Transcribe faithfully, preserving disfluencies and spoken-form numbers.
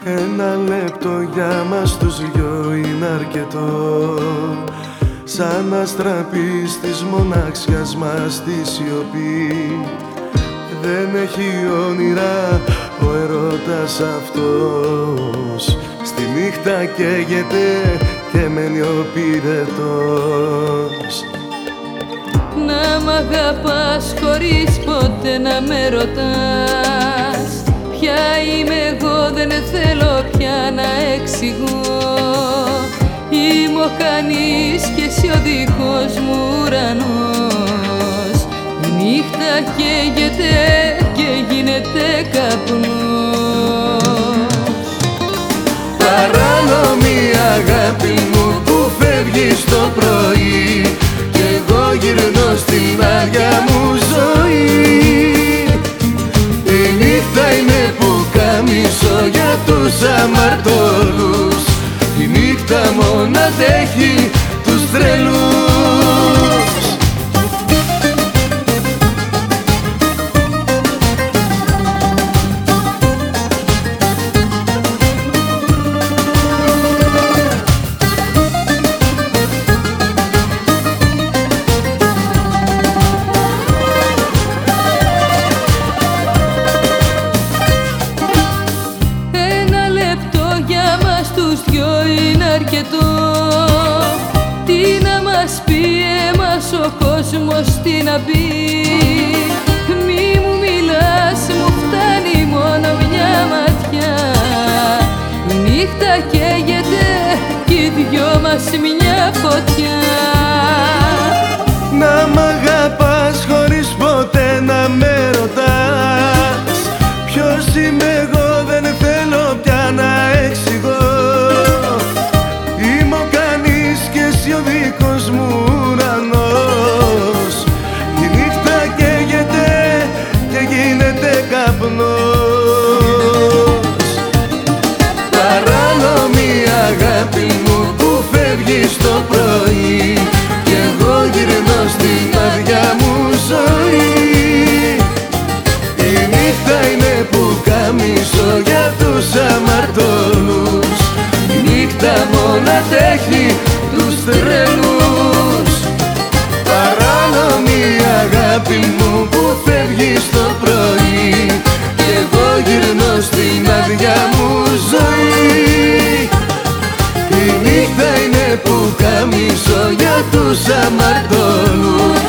Ένα λεπτό για μας τους δυο είναι αρκετό, σαν να στραπείς της μοναξιάς μας τη σιωπή. Δεν έχει όνειρα ο ερώτας αυτός, στη νύχτα καίγεται και μένει ο πυρετός. Να μ' αγαπάς χωρίς ποτέ να με ρωτάς ποια είμαι εγώ, δεν θέλω πια να εξηγώ. Είμαι ο κανείς και εσύ ο δικός μου ουρανός. Η νύχτα καίγεται και γίνεται καπνός. Παράνομη αγάπη μου που φεύγεις το πρωί κι εγώ γυρνώ στην άδεια μου ζωή. Η νύχτα είναι πουκάμισο για τους αμαρτωλούς, η νύχτα μόνο αντέχει τους τρελούς. Τους δυο είναι αρκετό, τι να μας πει εμάς ο κόσμος, τι να πει. Μη μου μιλάς, μου φτάνει μόνο μια ματιά. Η νύχτα καίγεται κι οι δυο μας μια φωτιά. Να μ' αγαπάς χωρίς ποτέ να με ρωτάς ποιος είμαι εγώ, δεν θέλω πια να εξηγώ. Είμαι ο κανείς και εσύ ο δικός μου ουρανός. Η νύχτα καίγεται και γίνεται καπνός. Παράνομη αγάπη μου που φεύγεις το πρωί κι εγώ γυρνώ στην άδεια μου ζωή. Η νύχτα είναι πουκάμισο για τους αμαρτωλούς, η νύχτα μόνο αντέχει τους τρελούς. Παράνομη αγάπη μου που φεύγεις το πρωί κι εγώ γυρνώ στην άδεια μου ζωή. Η νύχτα είναι πουκάμισο για τους αμαρτωλούς,